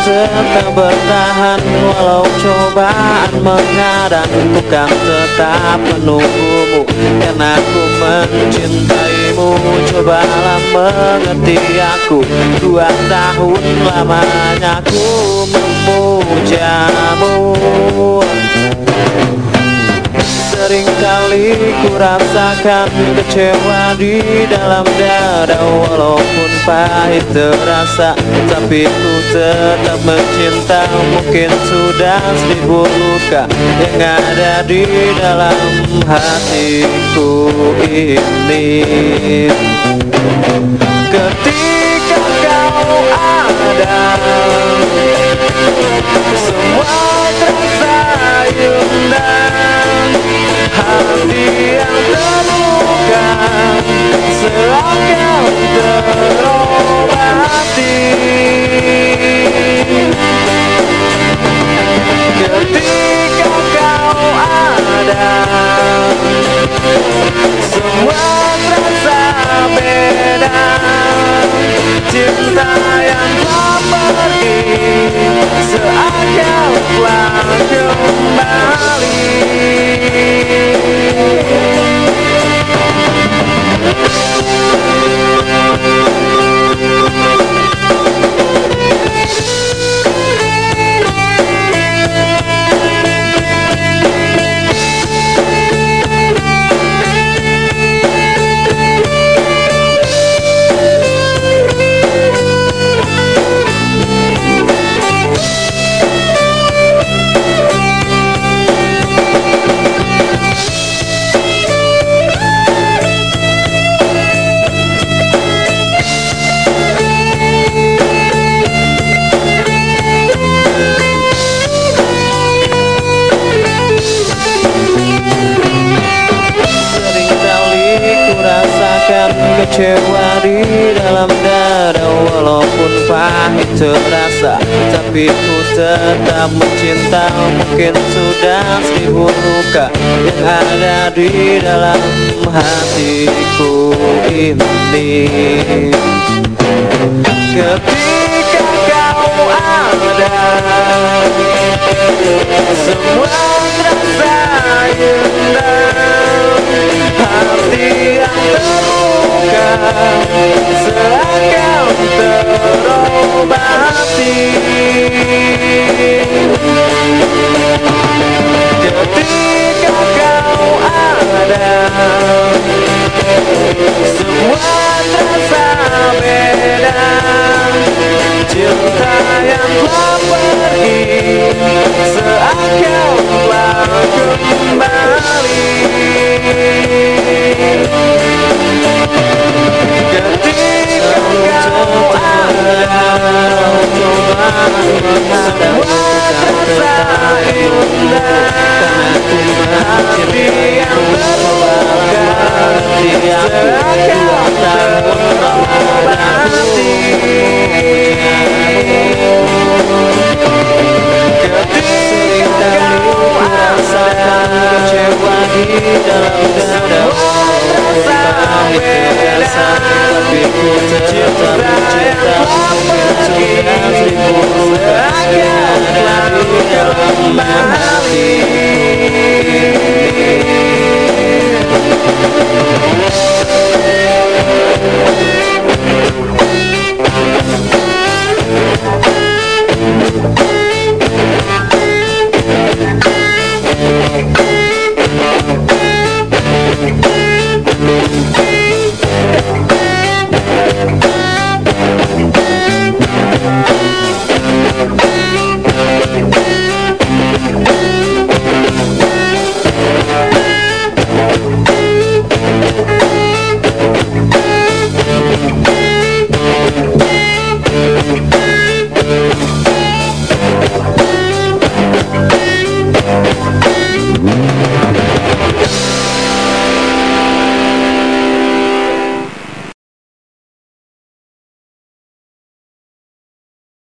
tetap bertahan walau cobaan menghadang. Ku kan tetap menunggumu karena ku mencintaimu. Cobalah mengerti aku, 2 tahun lamanya ku memujamu. Seringkali ku rasakan kecewa di dalam dada. Walaupun pahit terasa, tapi ku tetap mencinta. Mungkin sudah 1000 luka yang ada di dalam hatiku ini. Ketika kau ada, semua terasa indah. Hati yang terluka seakan terobati. Ketika kau ada, semua terasa beda. Cinta yang telah pergi seakan telah kembali. Kecewa di dalam dada. Walaupun pahit terasa, tapi ku tetap mencinta. Mungkin sudah 1000 luka yang ada di dalam hatiku ini. Ketika kau ada, semua terasa indah. Hati yang terluka seakan terobati. Ketika kau ada, semua terasa beda. Cinta yang telah pergi seakan telah kembali. Ketika kau ada, semua terasa indah. Hati yang terluka seakan terobati. Ketika kau rasakan kecewa di dalam dada. Tapi ku tetap mencinta. Mungkin sudah 1000 luka yang ada di dalam